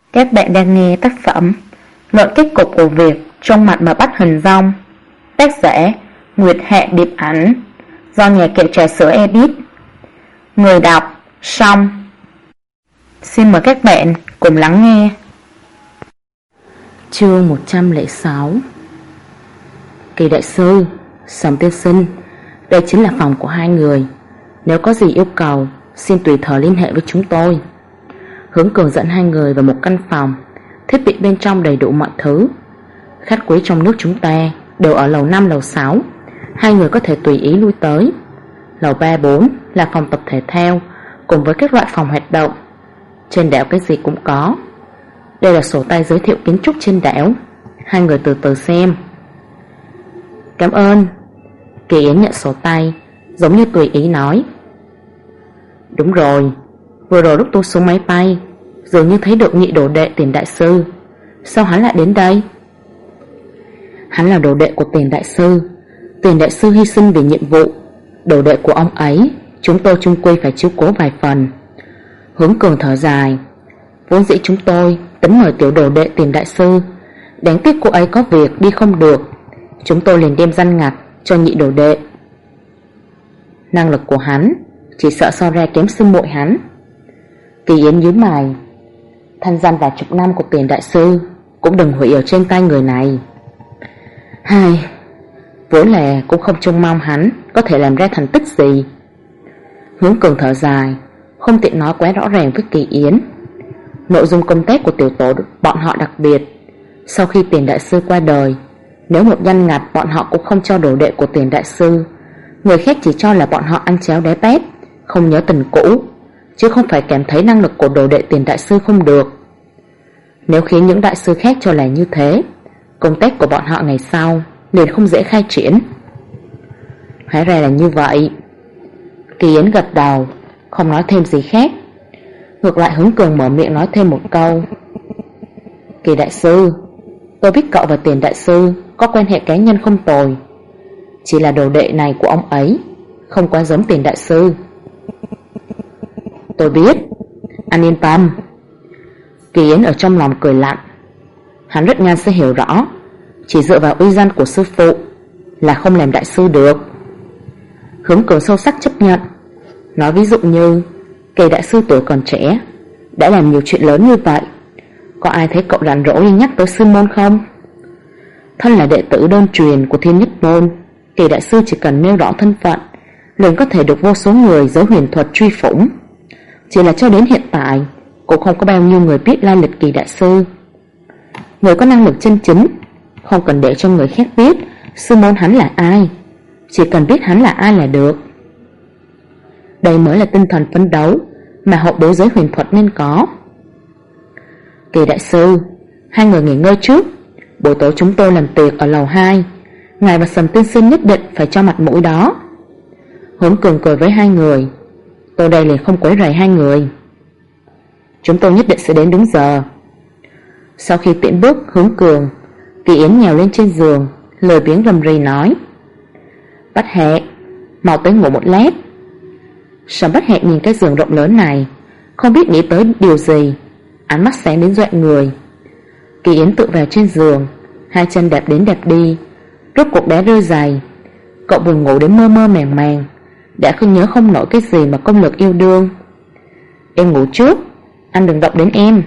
Các bạn đang nghe tác phẩm Luận kết cục của việc trong mặt mà bắt hình dong, tác giả Nguyệt Hạ Điệp Ảnh, do nhà kệ trà sữa edit. Người đọc Song. Xin mời các bạn cùng lắng nghe. Chương 106. Kỳ đại sư, Sầm tiên sinh, đây chính là phòng của hai người. Nếu có gì yêu cầu, xin tùy thời liên hệ với chúng tôi. Hướng Cường dẫn hai người vào một căn phòng, thiết bị bên trong đầy đủ mọi thứ. Khách quý trong nước chúng ta đều ở lầu 5, lầu 6, hai người có thể tùy ý lui tới. Lầu 3, 4 là phòng tập thể thao cùng với các loại phòng hoạt động. Trên đảo cái gì cũng có. Đây là sổ tay giới thiệu kiến trúc trên đảo. Hai người từ từ xem. Cảm ơn. Kỳ Yến nhận sổ tay, giống như tùy ý nói. Đúng rồi, vừa rồi lúc tôi xuống máy bay, dường như thấy được nhị đồ đệ Tiền đại sư. Sao hắn lại đến đây? Hắn là đồ đệ của Tiền đại sư. Tiền đại sư hy sinh vì nhiệm vụ. Đồ đệ của ông ấy, chúng tôi chung quy phải chiếu cố vài phần. Hướng Cường thở dài. Vốn dĩ chúng tôi tính mời tiểu đồ đệ Tiền đại sư, đáng tiếc cô ấy có việc đi không được. Chúng tôi liền đem danh ngạch cho nhị đồ đệ. Năng lực của hắn chỉ sợ so ra kém sư muội hắn. Kỳ Yến nhíu mày. Thanh danh vài chục năm của Tiền đại sư cũng đừng hủy ở trên tay người này. Hai, vốn là cũng không trông mong hắn có thể làm ra thành tích gì. Hướng Cường thở dài, không tiện nói quá rõ ràng với Kỳ Yến. Nội dung công tác của tiểu tổ bọn họ đặc biệt. Sau khi Tiền đại sư qua đời, nếu một danh ngạch bọn họ cũng không cho đồ đệ của Tiền đại sư, người khác chỉ cho là bọn họ ăn cháo đá bét, không nhớ tình cũ, chứ không phải cảm thấy năng lực của đồ đệ Tiền đại sư không được. Nếu khiến những đại sư khác cho là như thế, công tác của bọn họ ngày sau liền không dễ khai triển. Hóa ra là như vậy. Kỳ Yến gật đầu, không nói thêm gì khác. Ngược lại Hướng Cường mở miệng nói thêm một câu. Kỳ đại sư, tôi biết cậu và Tiền đại sư có quan hệ cá nhân không tồi, chỉ là đồ đệ này của ông ấy không quá giống Tiền đại sư. Tôi biết, anh yên tâm. Kỳ Yến ở trong lòng cười lạnh. Hắn rất nhanh sẽ hiểu rõ, chỉ dựa vào uy danh của sư phụ là không làm đại sư được. Hướng Cường sâu sắc chấp nhận. Nói ví dụ như Kỳ đại sư tuổi còn trẻ đã làm nhiều chuyện lớn như vậy, có ai thấy cậu rảnh rỗi nhắc tới sư môn không? Thân là đệ tử đơn truyền của Thiên Nhất Môn, Kỳ đại sư chỉ cần nêu rõ thân phận liền có thể được vô số người giới huyền thuật truy phủng. Chỉ là cho đến hiện tại cũng không có bao nhiêu người biết lai lịch Kỳ đại sư. Người có năng lực chân chính không cần để cho người khác biết sư môn hắn là ai, chỉ cần biết hắn là ai là được. Đây mới là tinh thần phấn đấu mà hậu bối giới huyền thuật nên có. Kỳ đại sư, hai người nghỉ ngơi trước, buổi tối chúng tôi làm tiệc ở lầu 2, ngài và Sầm tiên sinh nhất định phải cho mặt mũi đó. Hướng Cường cười với hai người. Tôi đây liền không quấy rầy hai người. Chúng tôi nhất định sẽ đến đúng giờ. Sau khi tiễn bước Hướng Cường, Kỳ Yến nhèo lên trên giường, lười biếng rầm rì nói. Bách Hạ, mau tới ngủ một lát. Sầm Bách Hạ nhìn cái giường rộng lớn này, không biết nghĩ tới điều gì, ánh mắt sáng đến dọa người. Kỳ Yến tự vào trên giường, hai chân đạp đến đạp đi, rốt cuộc đã rơi giày. Cậu buồn ngủ đến mơ mơ màng màng, đã không nhớ không nổi cái gì mà công lực yêu đương. Em ngủ trước, anh đừng động đến em.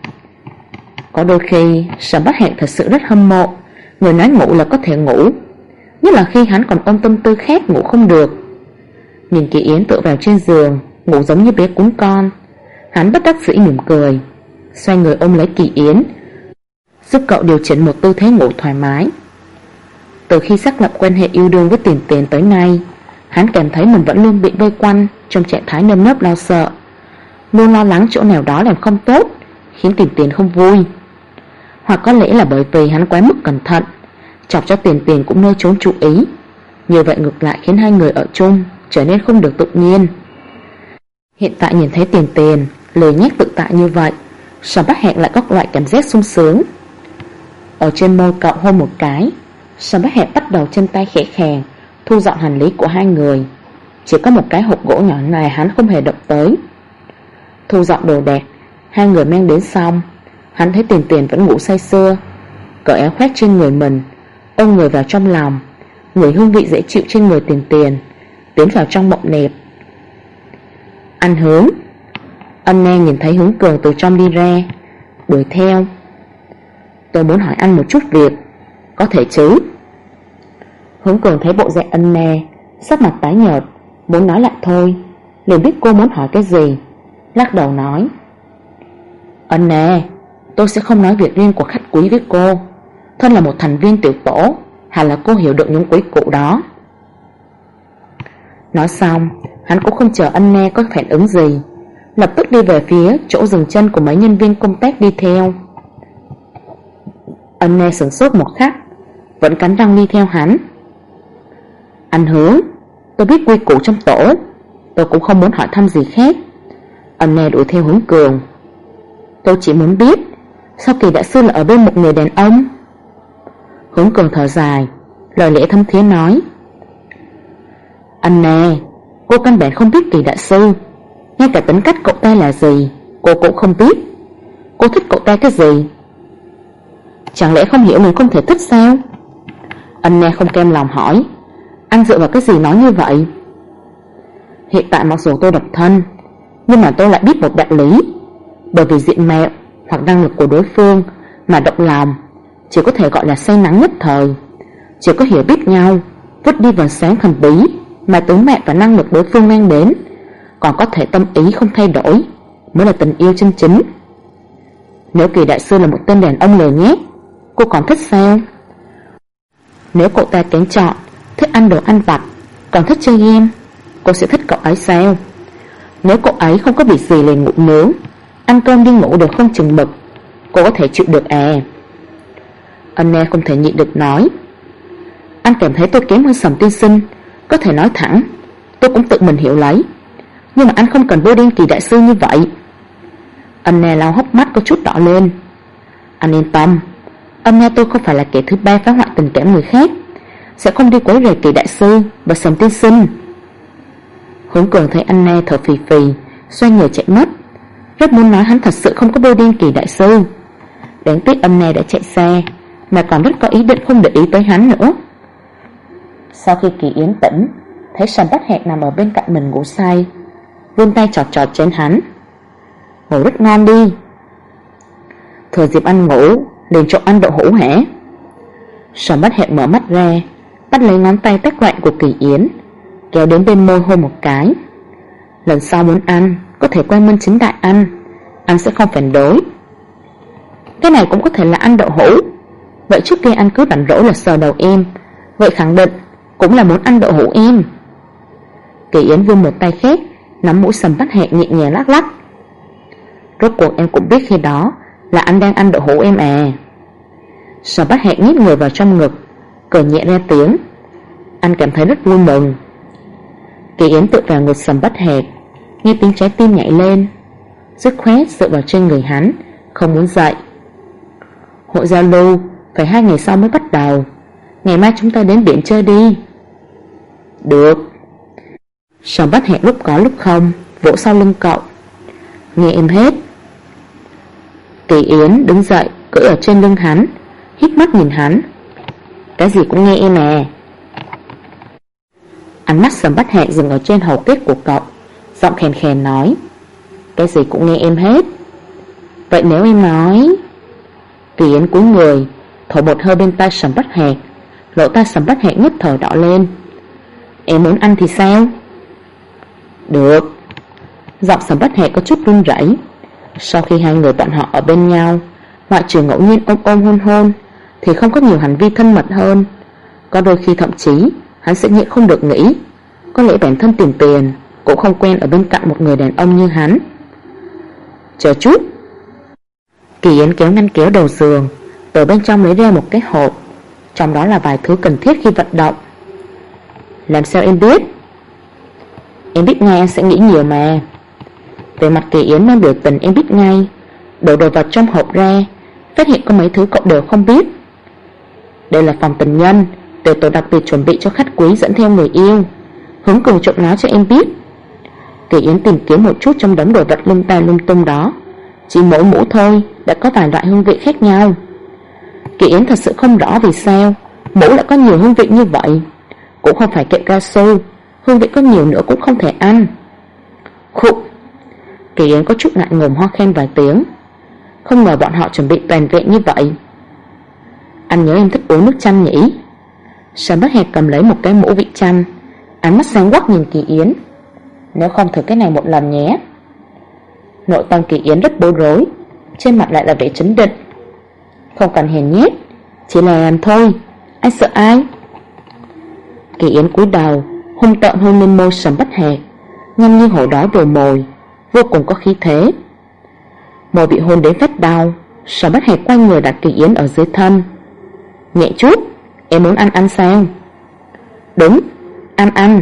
Có đôi khi Sầm Bách Hạng thật sự rất hâm mộ người nói ngủ là có thể ngủ, nhất là khi hắn còn ôm tâm tư khác ngủ không được. Nhìn Kỳ Yến tựa vào trên giường ngủ giống như bé cún con, hắn bất đắc dĩ mỉm cười, xoay người ôm lấy Kỳ Yến, giúp cậu điều chỉnh một tư thế ngủ thoải mái. Từ khi xác lập quan hệ yêu đương với Tiền Tiền tới nay, hắn cảm thấy mình vẫn luôn bị vây quanh trong trạng thái nơm nớp lo sợ, luôn lo lắng chỗ nào đó làm không tốt, khiến Tiền Tiền không vui. Hoặc có lẽ là bởi vì hắn quá mức cẩn thận, chọc cho Tiền Tiền cũng nơi trốn chú ý. Như vậy ngược lại khiến hai người ở chung trở nên không được tự nhiên. Hiện tại nhìn thấy Tiền Tiền lười nhác tự tại như vậy, Sầm Bách Hạng lại có loại cảm giác sung sướng. Ở trên môi cậu hôn một cái, Sầm Bách Hạng bắt đầu chân tay khẽ khàng thu dọn hành lý của hai người. Chỉ có một cái hộp gỗ nhỏ này hắn không hề động tới. Thu dọn đồ đạc hai người mang đến xong, Hắn thấy Tiền Tiền vẫn ngủ say sưa, cởi áo khoác trên người mình, ôm người vào trong lòng, ngửi hương vị dễ chịu trên người Tiền Tiền, tiến vào trong mộng nệp. Anh Hướng. Ân Na nhìn thấy Hướng Cường từ trong đi ra, đuổi theo. Tôi muốn hỏi anh một chút việc, có thể chứ? Hướng Cường thấy bộ dạng Ân Na, sắc mặt tái nhợt, muốn nói lại thôi, liền biết cô muốn hỏi cái gì, lắc đầu nói: Ân Na, tôi sẽ không nói việc riêng của khách quý với cô. Thân là một thành viên tiểu tổ, hẳn là cô hiểu được những quý củ đó. Nói xong, hắn cũng không chờ Ân Na có phản ứng gì, lập tức đi về phía chỗ dừng chân của mấy nhân viên công tác đi theo. Ân Na sửng sốt một khắc, vẫn cắn răng đi theo hắn. Anh Hướng, tôi biết quy củ trong tổ, tôi cũng không muốn hỏi thăm gì khác. Ân Na đuổi theo Hướng Cường. Tôi chỉ muốn biết, sao Kỳ đại sư lại ở bên một người đàn ông? Hướng Cường thở dài, lời lẽ thâm thiế nói: Anh Na, cô căn bản không biết Kỳ đại sư, ngay cả tính cách cậu ta là gì cô cũng không biết. Cô thích cậu ta cái gì? Chẳng lẽ không hiểu mình không thể thích sao? Anh Na không cam lòng hỏi: Anh dựa vào cái gì nói như vậy? Hiện tại mặc dù tôi độc thân, nhưng mà tôi lại biết một đạo lý, bởi vì diện mạo hoặc năng lực của đối phương mà động lòng chỉ có thể gọi là say nắng nhất thời. Chỉ có hiểu biết nhau, vứt đi vầng sáng thần bí mà tướng mạo và năng lực đối phương mang đến, còn có thể tâm ý không thay đổi, mới là tình yêu chân chính. Nếu Kỳ đại sư là một tên đàn ông lười nhác, cô còn thích sao? Nếu cậu ta kén chọn, thích ăn đồ ăn vặt, còn thích chơi game, cô sẽ thích cậu ấy sao? Nếu cậu ấy không có việc gì liền ngủ nướng, ăn cơm đi ngủ đều không chừng mực, cô có thể chịu được à? Ân Na không thể nhịn được nói: Anh cảm thấy tôi kém hơn Sầm tiên sinh, có thể nói thẳng, tôi cũng tự mình hiểu lấy, nhưng mà anh không cần bôi đen Kỳ đại sư như vậy. Ân Na lau hốc mắt có chút đỏ lên. Anh yên tâm, Ân Na tôi không phải là kẻ thứ ba phá hoại tình cảm người khác, sẽ không đi quấy rầy Kỳ đại sư và Sầm tiên sinh. Hướng Cường thấy Ân Na thở phì phì, xoay người chạy mất, rất muốn nói hắn thật sự không có bôi đen Kỳ đại sư. Đáng tiếc Ân Na đã chạy xa, mà còn rất có ý định không để ý tới hắn nữa. Sau khi Kỳ Yến tỉnh, thấy Sầm Bách Hạc nằm ở bên cạnh mình ngủ say, vươn tay chọt chọt trên hắn: Ngủ rất ngon đi. Thừa dịp ăn ngủ liền trộm ăn đậu hũ hả? Sầm Bách Hạc mở mắt ra, bắt lấy ngón tay tách quạnh của Kỳ Yến, kéo đến bên môi hôn một cái. Lần sau muốn ăn có thể quang minh chính đại ăn, anh sẽ không phản đối. Cái này cũng có thể là ăn đậu hũ. Vậy trước kia anh cứ rảnh rỗi là sờ đầu em, vậy khẳng định cũng là muốn ăn đậu hũ em. Kỳ Yến vươn một tay khác, nắm mũi Sầm Bách Hạc nhẹ nhàng lắc lắc. Rốt cuộc em cũng biết khi đó là anh đang ăn đậu hũ em à? Sầm Bách Hạc nhét người vào trong ngực, cười nhẹ ra tiếng. Anh cảm thấy rất vui mừng. Kỳ Yến tựa vào ngực Sầm Bách Hạc, nghe tiếng trái tim nhảy lên, dứt khoát dựa vào trên người hắn, không muốn dậy. Hội giao lưu phải 2 ngày sau mới bắt đầu, ngày mai chúng ta đến biển chơi đi. Được. Sầm Bách Hạc lúc có lúc không vỗ sau lưng cậu. Nghe em hết. Kỳ Yến đứng dậy, cưỡi ở trên lưng hắn, hít mắt nhìn hắn. Cái gì cũng nghe em à? Ánh mắt Sầm Bách Hạc dừng ở trên hầu kết của cậu, giọng khèn khèn nói: Cái gì cũng nghe em hết. Vậy nếu em nói... Kỳ Yến cúi người, thổi một hơi bên tai Sầm Bách Hạc, lỗ tai Sầm Bách Hạc nhất thời đỏ lên. Em muốn ăn thì sao? Được. Giọng Sầm Bách Hạc có chút run rẩy. Sau khi hai người bọn họ ở bên nhau, ngoại trừ ngẫu nhiên ôm ôm hôn hôn, thì không có nhiều hành vi thân mật hơn. Có đôi khi thậm chí hắn sẽ nhịn không được nghĩ, có lẽ bản thân Tiền Tiền cũng không quen ở bên cạnh một người đàn ông như hắn. Chờ chút. Kỳ Yến kéo ngăn kéo đầu giường, từ bên trong lấy ra một cái hộp, trong đó là vài thứ cần thiết khi vận động. Làm sao em biết? Em biết ngay anh sẽ nghĩ nhiều mà. Về mặt Kỳ Yến mang biểu tình em biết ngay. Đổ đồ vật trong hộp ra, phát hiện có mấy thứ cậu đều không biết. Đây là phòng tình nhân, tiểu tổ đặc biệt chuẩn bị cho khách quý dẫn theo người yêu. Hướng Cường trộm nói cho em biết. Kỳ Yến tìm kiếm một chút trong đống đồ vật lung ta lung tung đó, Chỉ mỗi mũ thôi đã có vài loại hương vị khác nhau. Kỳ Yến thật sự không rõ vì sao mũ lại có nhiều hương vị như vậy. Cũng không phải kẹo cao su, hương vị có nhiều nữa cũng không thể ăn. Khụ. Kỳ Yến có chút ngại ngùng ho khen vài tiếng. Không ngờ bọn họ chuẩn bị toàn vẹn như vậy. Anh nhớ em thích uống nước chanh nhỉ? Sơn Bất Hẹt cầm lấy một cái mũ vị chanh, ánh mắt sáng quắc nhìn Kỳ Yến. Nếu không thử cái này một lần nhé. Nội tâm Kỳ Yến rất bối rối, trên mặt lại là vẻ trấn định. Không cần hèn nhét, chỉ là làm thôi, anh sợ ai? Kỳ Yến cúi đầu, hung tợn hôn lên môi Sầm Bất Hẹt, nhanh như hổ đói vồ mồi, vô cùng có khí thế. Môi bị hôn đến phát đau, Sầm Bất Hẹt quay người đặt Kỳ Yến ở dưới thân. Nhẹ chút, em muốn ăn sao? Đúng, ăn.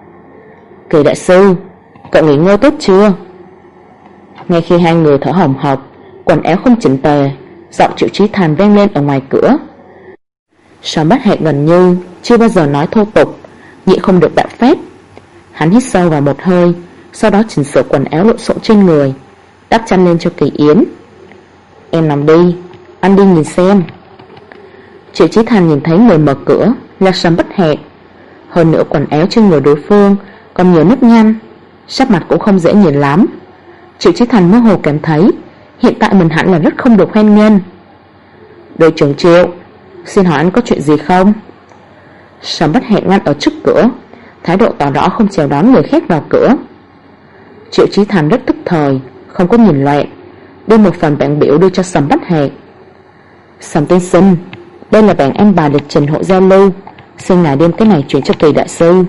Kỳ đại sư, cậu nghỉ ngơi tốt chưa? Ngay khi hai người thở hổn hộc, quần áo không chỉnh tề, giọng Triệu Chí Thành vang lên ở ngoài cửa. Sầm Bất Hẹt gần như chưa bao giờ nói thô tục, nhịn không được bạo phát. Hắn hít sâu vào một hơi, sau đó chỉnh sửa quần áo lộn xộn trên người, đắp chăn lên cho Kỳ Yến. Em nằm đi, anh đi nhìn xem. Triệu Chí Thành nhìn thấy người mở cửa là Sầm Bất Hẹt. Hơn nữa quần áo trên người đối phương còn nhiều nếp nhăn, sắc mặt cũng không dễ nhìn lắm. Triệu Chí Thành mơ hồ cảm thấy hiện tại mình hẳn là rất không được hoan nghênh. Đội trưởng Triệu, xin hỏi anh có chuyện gì không? Sầm Bất Hẹt ngăn ở trước cửa, thái độ tỏ rõ không chào đón người khác vào cửa. Triệu Chí Thành rất tức thời, không có nhìn loạn, đưa một phần bảng biểu đưa cho Sầm Bất Hẹt. Sầm tiên sinh, đây là bảng anh bài lịch trình hội giao lưu, xin ngài đem cái này chuyển cho Kỳ đại sư.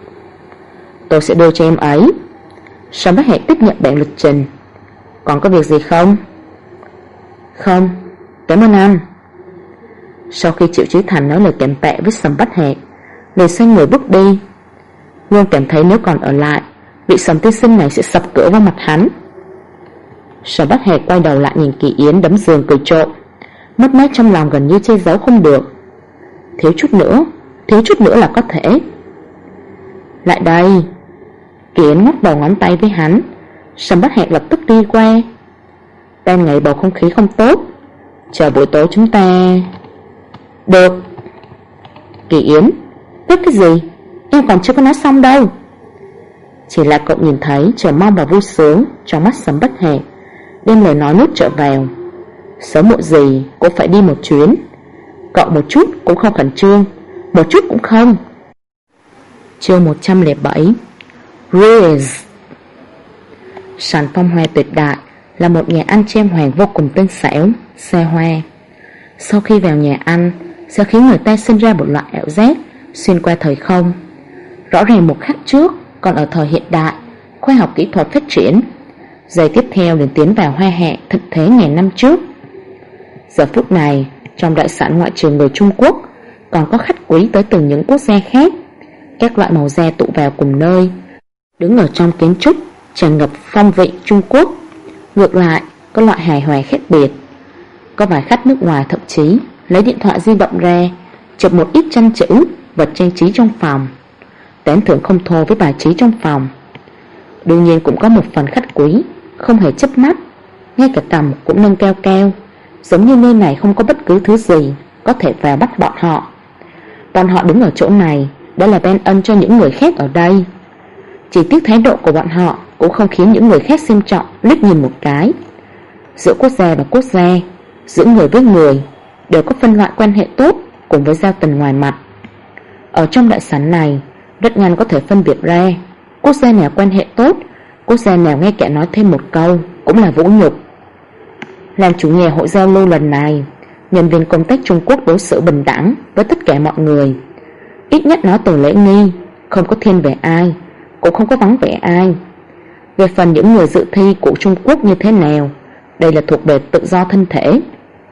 Tôi sẽ đưa cho em ấy. Sầm Bất Hẹt tiếp nhận bảng lịch trình. Còn có việc gì không? Không, cảm ơn anh. Sau khi Triệu Chí Thành nói lời cảm tạ với Sầm Bất Hẹt, liền xoay người bước đi. Luôn cảm thấy nếu còn ở lại, vị Sầm tiên sinh này sẽ sập cửa vào mặt hắn. Sầm Bất Hẹt quay đầu lại nhìn Kỳ Yến đấm giường cười trộm, mất mát trong lòng gần như che giấu không được. Thiếu chút nữa là có thể. Lại đây. Kỳ Yến ngắt đầu ngón tay với hắn. Sầm Bất Hẹt lập tức đi qua. Ban ngày bầu không khí không tốt, chờ buổi tối chúng ta. Được. Kỳ Yến, biết cái gì? Em còn chưa có nói xong đâu. Chỉ là cậu nhìn thấy chờ mong và vui sướng trong mắt Sầm Bất Hẹt, đem lời nói nuốt trở vào. Sớm muộn gì cũng phải đi một chuyến. Cậu một chút cũng không khẩn trương, một chút cũng không. Chương 107. Ruiz. Sàn phong hoa tuyệt đại là một nhà ăn chem hoàng vô cùng tinh xảo, xa hoa. Sau khi vào nhà ăn sẽ khiến người ta sinh ra một loại ảo giác xuyên qua thời không. Rõ ràng một khắc trước còn ở thời hiện đại, khoa học kỹ thuật phát triển, giây tiếp theo liền tiến vào hoa hạ thực thế ngàn năm trước. Giờ phút này, trong đại sảnh ngoại trừ người Trung Quốc, còn có khách quý tới từ những quốc gia khác. Các loại màu da tụ vào cùng nơi, đứng ở trong kiến trúc tràn ngập phong vị Trung Quốc. Ngược lại, có loại hài hòa khác biệt. Có vài khách nước ngoài thậm chí lấy điện thoại di động ra, chụp một ít tranh chữ, vật trang trí trong phòng, tán thưởng không thô với bài trí trong phòng. Đương nhiên cũng có một phần khách quý không hề chớp mắt, ngay cả tầm cũng nâng cao cao, giống như nơi này không có bất cứ thứ gì có thể vào bắt bọn họ. Bọn họ đứng ở chỗ này đã là ban ân cho những người khác ở đây. Chỉ tiếc thái độ của bọn họ cũng không khiến những người khác xem trọng liếc nhìn một cái. Giữa quốc gia và quốc gia, giữa người với người đều có phân loại quan hệ tốt cùng với giao tình ngoài mặt. Ở trong đại sảnh này rất nhanh có thể phân biệt ra quốc gia nào quan hệ tốt, quốc gia nào ngay cả nói thêm một câu cũng là vũ nhục. Làm chủ nhà hội giao lưu lần này, nhân viên công tác Trung Quốc đối xử bình đẳng với tất cả mọi người. Ít nhất nói từ lễ nghi, không có thiên về ai, cũng không có vắng vẻ ai. Về phần những người dự thi của Trung Quốc như thế nào, đây là thuộc về tự do thân thể.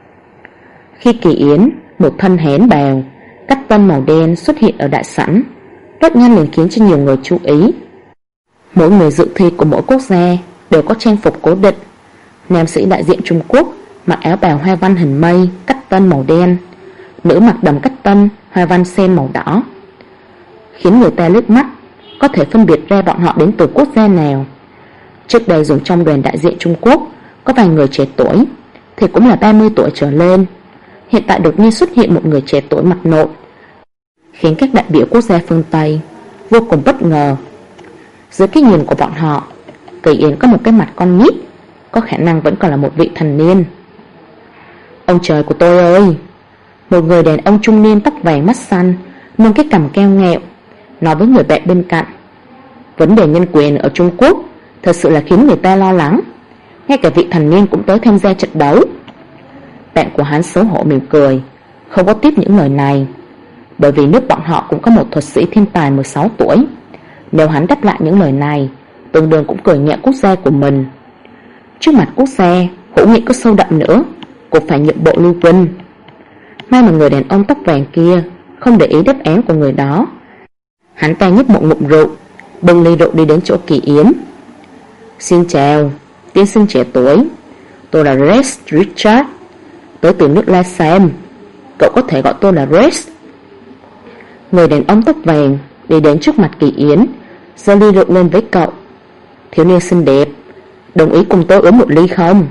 Khi Kỳ Yến, một thân hén bào, cách tân màu đen xuất hiện ở đại sảnh, rất nhanh liền khiến cho nhiều người chú ý. Mỗi người dự thi của mỗi quốc gia đều có trang phục cố định. Nam sĩ đại diện Trung Quốc mặc áo bào hoa văn hình mây, cách tân màu đen, nữ mặc đầm cách tân, hoa văn sen màu đỏ, khiến người ta liếc mắt có thể phân biệt ra bọn họ đến từ quốc gia nào. Trước đây dùng trong đoàn đại diện Trung Quốc có vài người trẻ tuổi thì cũng là 30 tuổi trở lên. Hiện tại đột nhiên xuất hiện một người trẻ tuổi mặt nộn, khiến các đại biểu quốc gia phương Tây vô cùng bất ngờ. Dưới cái nhìn của bọn họ, Kỳ Yến có một cái mặt con nít, có khả năng vẫn còn là một vị thành niên. Ông trời của tôi ơi! Một người đàn ông trung niên tóc vàng mắt xanh, nâng cái cằm keo nghẹo, nói với người bạn bên cạnh: vấn đề nhân quyền ở Trung Quốc thật sự là khiến người ta lo lắng. Ngay cả vị thành niên cũng tới tham gia trận đấu. Bạn của hắn xấu hổ mỉm cười, không có tiếp những lời này, bởi vì nước bọn họ cũng có một thuật sĩ thiên tài 16 tuổi. Nếu hắn đáp lại những lời này, tương đương cũng cười nhẹ quốc gia của mình. Trước mặt quốc gia, hữu nghị có sâu đậm nữa, cũng phải nhượng bộ lưu vinh. May mà người đàn ông tóc vàng kia không để ý đáp án của người đó. Hắn ta nhấp một ngụm rượu, bưng ly rượu đi đến chỗ Kỳ Yến. Xin chào, tiên sinh trẻ tuổi, tôi là Rex Richard, tới từ nước La Sam. Cậu có thể gọi tôi là Rex. Người đàn ông tóc vàng đi đến trước mặt Kỳ Yến, giơ ly rượu lên với cậu. Thiếu niên xinh đẹp, đồng ý cùng tôi uống một ly không?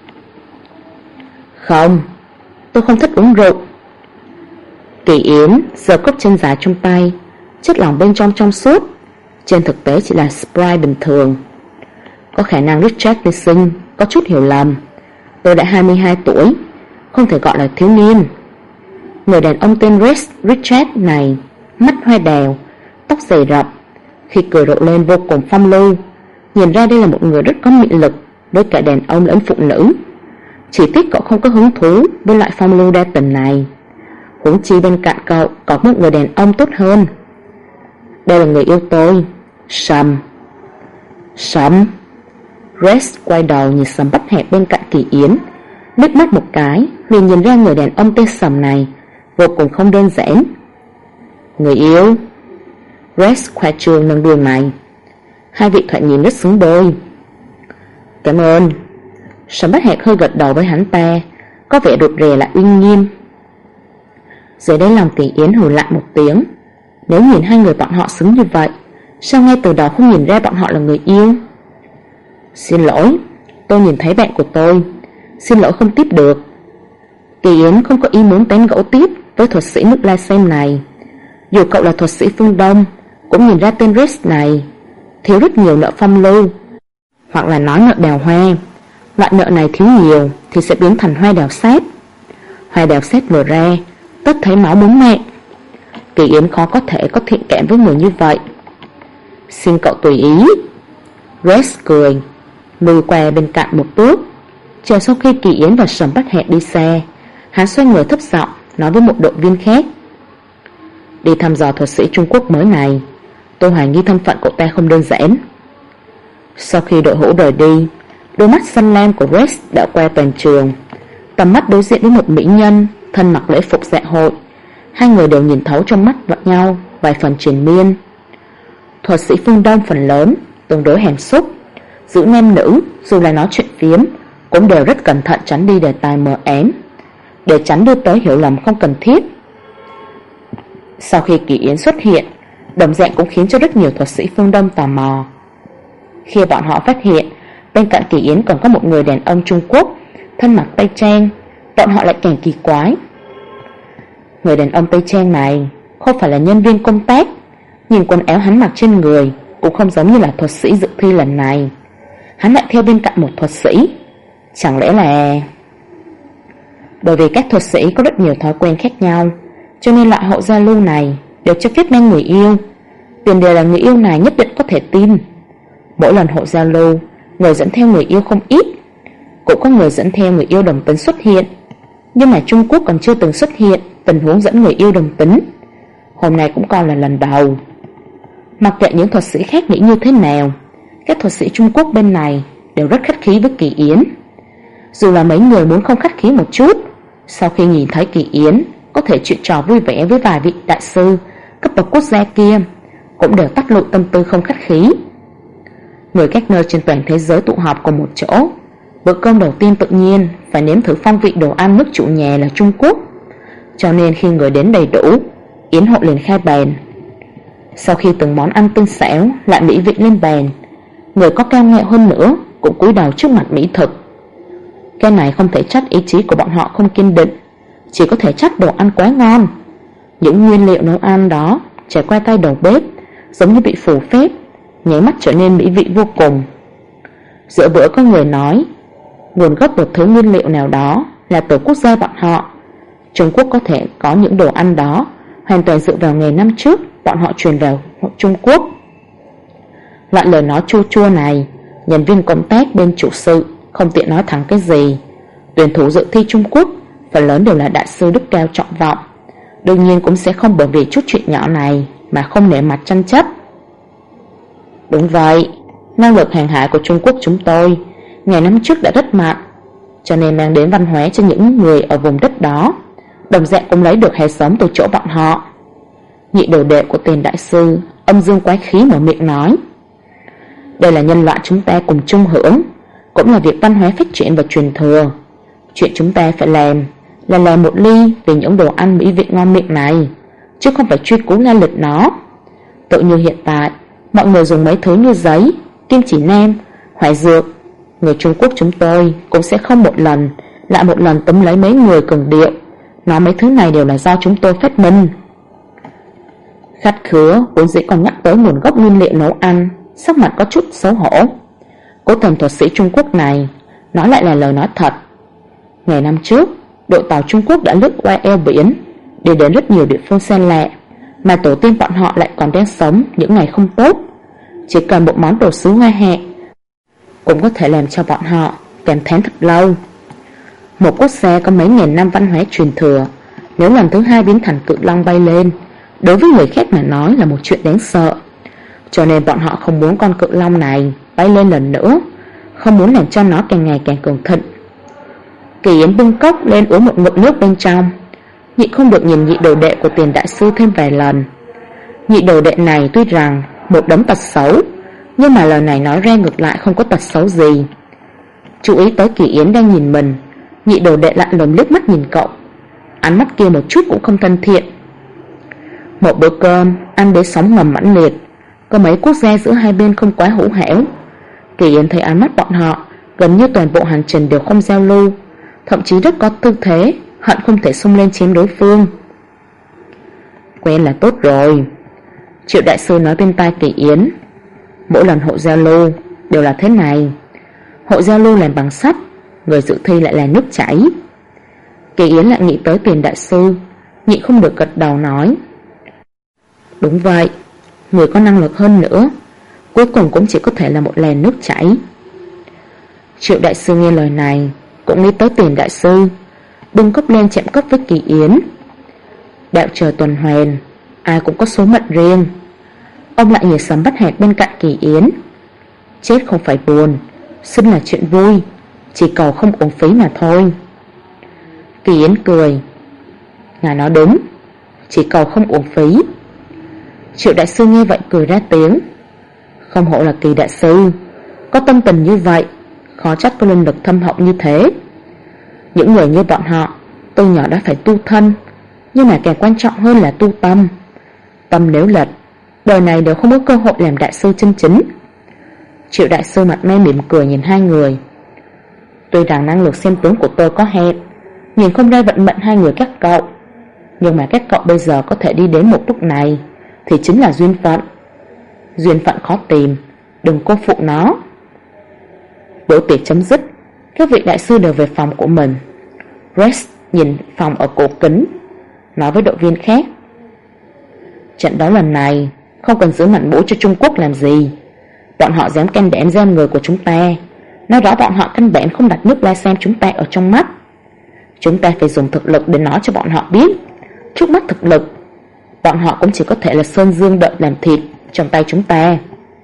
Không, tôi không thích uống rượu. Kỳ Yến giơ cốc chân dài trong tay, chất lỏng bên trong trong suốt, trên thực tế chỉ là Sprite bình thường. Có khả năng Richard tiên sinh có chút hiểu lầm. Tôi đã 22 tuổi, không thể gọi là thiếu niên. Người đàn ông tên Rex Richard này, mắt hoa đào, tóc dày rậm, khi cười rộ lên vô cùng phong lưu. Nhìn ra đây là một người rất có mị lực với cả đàn ông lẫn phụ nữ. Chỉ tiếc cậu không có hứng thú với loại phong lưu đa tình này. Huống chi bên cạnh cậu có một người đàn ông tốt hơn. Đây là người yêu tôi, Sầm. Sầm? Rex quay đầu nhìn Sầm bắt hẹp bên cạnh Kỳ Yến, liếc mắt một cái liền nhìn ra người đàn ông tên Sầm này vô cùng không đơn giản. Người yêu? Rex khoa trương nâng đuôi mày. Hai vị thoạt nhìn rất xứng đôi. Cảm ơn. Sầm bắt hẹp hơi gật đầu với hắn ta, có vẻ rụt rè lại uy nghiêm. Dưới đây lòng Kỳ Yến hừ lại một tiếng. Nếu nhìn hai người bọn họ xứng như vậy, sao ngay từ đầu không nhìn ra bọn họ là người yêu? Xin lỗi, tôi nhìn thấy bạn của tôi. Xin lỗi không tiếp được. Kỳ Yến không có ý muốn tán gẫu tiếp với thuật sĩ nước La Sam này. Dù cậu là thuật sĩ phương Đông, cũng nhìn ra tên Rex này thiếu rất nhiều nợ phong lưu, hoặc là nói nợ đào hoa. Loại nợ này thiếu nhiều thì sẽ biến thành hoa đào sét. Hoa đào sét vừa ra, tất thấy máu muốn mạng. Kỳ Yến khó có thể có thiện cảm với người như vậy. Xin cậu tùy ý. Rex cười, lùi qua bên cạnh một bước. Chờ sau khi Kỳ Yến và Sầm bắt hẹn đi xe, hắn xoay người thấp giọng nói với một đội viên khác: đi thăm dò thuật sĩ Trung Quốc mới này, tôi hoài nghi thân phận cậu ta không đơn giản. Sau khi đội hữu rời đi, đôi mắt xanh lam của Rex đã qua toàn trường. Tầm mắt đối diện với một mỹ nhân thân mặc lễ phục dạ hội. Hai người đều nhìn thấu trong mắt vào nhau vài phần triền miên. Thuật sĩ phương Đông phần lớn tương đối hàm xúc, giữa nam nữ dù là nói chuyện phiếm cũng đều rất cẩn thận tránh đi đề tài mờ ám, để tránh đưa tới hiểu lầm không cần thiết. Sau khi Kỳ Yến xuất hiện, đồng dạng cũng khiến cho rất nhiều thuật sĩ phương Đông tò mò. Khi bọn họ phát hiện bên cạnh Kỳ Yến còn có một người đàn ông Trung Quốc thân mặc tây trang, bọn họ lại càng kỳ quái. Người đàn ông tây trang này không phải là nhân viên công tác, nhìn quần áo hắn mặc trên người cũng không giống như là thuật sĩ dự thi lần này. Hắn lại theo bên cạnh một thuật sĩ. Chẳng lẽ là... Bởi vì các thuật sĩ có rất nhiều thói quen khác nhau, cho nên loại hộ gia lưu này đều cho phép mang người yêu. Tiền đề là người yêu này nhất định có thể tin. Mỗi lần hộ giao lưu, người dẫn theo người yêu không ít. Cũng có người dẫn theo người yêu đồng tính xuất hiện, nhưng mà Trung Quốc còn chưa từng xuất hiện tình huống dẫn người yêu đồng tính. Hôm nay cũng còn là lần đầu. Mặc kệ những thuật sĩ khác nghĩ như thế nào, các thuật sĩ Trung Quốc bên này đều rất khách khí với Kỳ Yến. Dù là mấy người muốn không khách khí một chút, sau khi nhìn thấy Kỳ Yến có thể chuyện trò vui vẻ với vài vị đại sư cấp bậc quốc gia kia, cũng đều tắt lộ tâm tư không khách khí. Người các nơi trên toàn thế giới tụ họp cùng một chỗ, bữa cơm đầu tiên tự nhiên phải nếm thử phong vị đồ ăn nước chủ nhà là Trung Quốc. Cho nên khi người đến đầy đủ, yến hội liền khai bàn. Sau khi từng món ăn tinh xảo lại mỹ vị lên bàn, người có cao ngạo hơn nữa cũng cúi đầu trước mặt mỹ thực. Cái này không thể trách ý chí của bọn họ không kiên định, chỉ có thể trách đồ ăn quá ngon. Những nguyên liệu nấu ăn đó trải qua tay đầu bếp, giống như bị phù phép, nháy mắt trở nên mỹ vị vô cùng. Giữa bữa có người nói nguồn gốc một thứ nguyên liệu nào đó là từ quốc gia bọn họ. Trung Quốc có thể có những đồ ăn đó hoàn toàn dựa vào nghề năm trước bọn họ truyền vào Trung Quốc. Loại lời nói chua chua này, nhân viên công tác bên chủ sự không tiện nói thẳng cái gì. Tuyển thủ dự thi Trung Quốc phần lớn đều là đại sư đức cao trọng vọng, đương nhiên cũng sẽ không bởi vì chút chuyện nhỏ này mà không nể mặt tranh chấp. Đúng vậy, năng lực hàng hải của Trung Quốc chúng tôi ngày năm trước đã rất mạnh, cho nên mang đến văn hóa cho những người ở vùng đất đó, đồng dạng cũng lấy được hạt giống từ chỗ bọn họ. Nhị đồ đệ của Tiền đại sư âm dương quái khí mở miệng nói, đây là nhân loại chúng ta cùng chung hưởng, cũng là việc văn hóa phát triển và truyền thừa. Chuyện chúng ta phải làm là làm một ly về những đồ ăn mỹ vị ngon miệng này, chứ không phải truy cứu la lịch nó. Tự như hiện tại mọi người dùng mấy thứ như giấy, kim chỉ nam, hỏa dược, người Trung Quốc chúng tôi cũng sẽ không một lần lại một lần túm lấy mấy người cường điệu nói mấy thứ này đều là do chúng tôi phát minh. Khách khứa vốn dĩ còn nhắc tới nguồn gốc nguyên liệu nấu ăn, sắc mặt có chút xấu hổ. Cố thần thuật sĩ Trung Quốc này nói lại là lời nói thật. Ngày năm trước, đội tàu Trung Quốc đã lướt qua eo biển, đi đến rất nhiều địa phương xa lạ, mà tổ tiên bọn họ lại còn đang sống những ngày không tốt. Chỉ cần một món đồ sứ hoa hạ cũng có thể làm cho bọn họ cảm thán thật lâu. Một quốc gia có mấy nghìn năm văn hóa truyền thừa, nếu lần thứ hai biến thành cự long bay lên, đối với người khác mà nói là một chuyện đáng sợ. Cho nên bọn họ không muốn con cự long này bay lên lần nữa, không muốn làm cho nó càng ngày càng cường thịnh. Kỳ Yến bưng cốc lên uống một ngụm nước bên trong, nhị không được nhìn nhị đồ đệ của Tiền đại sư thêm vài lần. Nhị đồ đệ này tuy rằng một đống tật xấu, nhưng mà lời này nói ra ngược lại không có tật xấu gì. Chú ý tới Kỳ Yến đang nhìn mình, nhị đồ đệ lạnh lùng liếc mắt nhìn cậu, ánh mắt kia một chút cũng không thân thiện. Một bữa cơm ăn đến sóng ngầm mãnh liệt, có mấy quốc gia giữa hai bên không quá hữu hảo. Kỳ Yến thấy ánh mắt bọn họ gần như toàn bộ hành trình đều không giao lưu, thậm chí rất có tư thế hận không thể xông lên chém đối phương. Quen là tốt rồi, Triệu đại sư nói bên tai Kỳ Yến. Mỗi lần hội giao lưu đều là thế này. Hội giao lưu làm bằng sắt, người dự thi lại là nước chảy. Kỳ Yến lại nghĩ tới Tiền đại sư, nhị không được gật đầu nói, đúng vậy, người có năng lực hơn nữa, cuối cùng cũng chỉ có thể là một làn nước chảy. Triệu đại sư nghe lời này cũng nghĩ tới Tiền đại sư, bưng cốc lên chạm cốc với Kỳ Yến. Đạo trời tuần hoàn, ai cũng có số mệnh riêng. Ông lại nhảy sấm bắt hạt bên cạnh Kỳ Yến. Chết không phải buồn, sinh là chuyện vui, chỉ cầu không uổng phí mà thôi. Kỳ Yến cười, ngài nói đúng, chỉ cầu không uổng phí. Triệu đại sư nghe vậy cười ra tiếng, không hổ là Kỳ đại sư, có tâm tình như vậy, khó trách có linh lực thâm hậu như thế. Những người như bọn họ từ nhỏ đã phải tu thân, nhưng mà càng quan trọng hơn là tu tâm. Tâm nếu lệch, đời này đều không có cơ hội làm đại sư chân chính. Triệu đại sư mặt mày mỉm cười nhìn hai người. Tuy rằng năng lực xem tướng của tôi có hạn, nhìn không ra vận mệnh hai người các cậu, nhưng mà các cậu bây giờ có thể đi đến một lúc này thì chính là duyên phận. Duyên phận khó tìm, đừng cô phụ nó. Bữa tiệc chấm dứt, các vị đại sư đều về phòng của mình. Rex nhìn phòng ở cổ kính, nói với đội viên khác, trận đấu lần này không cần giữ mặt mũi cho Trung Quốc làm gì. Bọn họ dám can đảm giam người của chúng ta, nói rõ bọn họ căn bản không đặt nước La Sam chúng ta ở trong mắt. Chúng ta phải dùng thực lực để nói cho bọn họ biết, trước mắt thực lực, bọn họ cũng chỉ có thể là sơn dương đợi làm thịt trong tay chúng ta.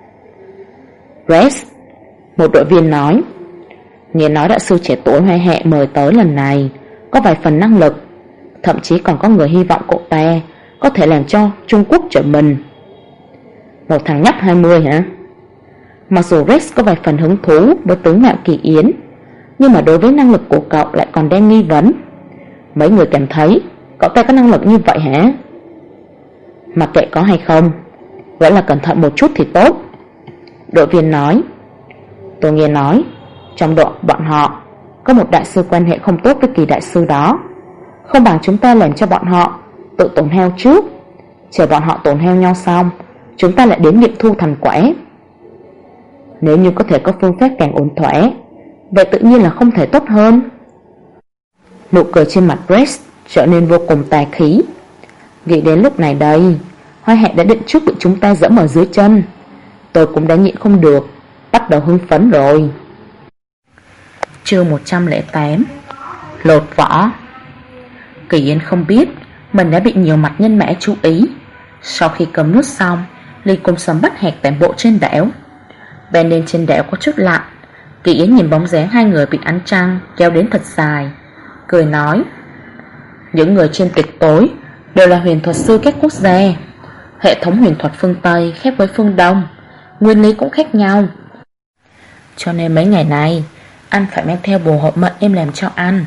Rex, một đội viên nói, nghe nói đại sư trẻ tuổi Hoa Hạ mời tới lần này có vài phần năng lực, thậm chí còn có người hy vọng cậu ta có thể làm cho Trung Quốc trở mình. Một thằng nhóc 20 hả? Mặc dù Rex có vài phần hứng thú với tướng mạo Kỳ Yến, nhưng mà đối với năng lực của cậu lại còn đang nghi vấn. Mấy người cảm thấy cậu ta có năng lực như vậy hả? Mặc kệ có hay không, vẫn là cẩn thận một chút thì tốt. Đội viên nói, tôi nghe nói trong đội bọn họ có một đại sư quan hệ không tốt với Kỳ đại sư đó. Không bằng chúng ta làm cho bọn họ tự tổn hao trước, chờ bọn họ tổn hao nhau xong, chúng ta lại đến nghiệm thu thành quả. Nếu như có thể có phương pháp càng ổn thỏa, vậy tự nhiên là không thể tốt hơn. Nụ cười trên mặt Rex trở nên vô cùng tà khí. Nghĩ đến lúc này đây, Hoa Hạ đã định trước bị chúng ta dẫm ở dưới chân. Tôi cũng đã nhịn không được, bắt đầu hưng phấn rồi. Chương 108. Lột vỏ. Kỳ Yên không biết mình đã bị nhiều mặt nhân mã chú ý. Sau khi cấm nước xong, Ly Cung sớm bắt hẹt toàn bộ trên đảo. Bên nên trên đảo có chút lạnh. Kỳ Yến nhìn bóng dáng hai người bị ánh trăng kéo đến thật dài, cười nói: những người trên tiệc tối đều là huyền thuật sư các quốc gia. Hệ thống huyền thuật phương Tây khác với phương Đông, nguyên lý cũng khác nhau. Cho nên mấy ngày này anh phải mang theo bồ hộ mệnh em làm cho anh.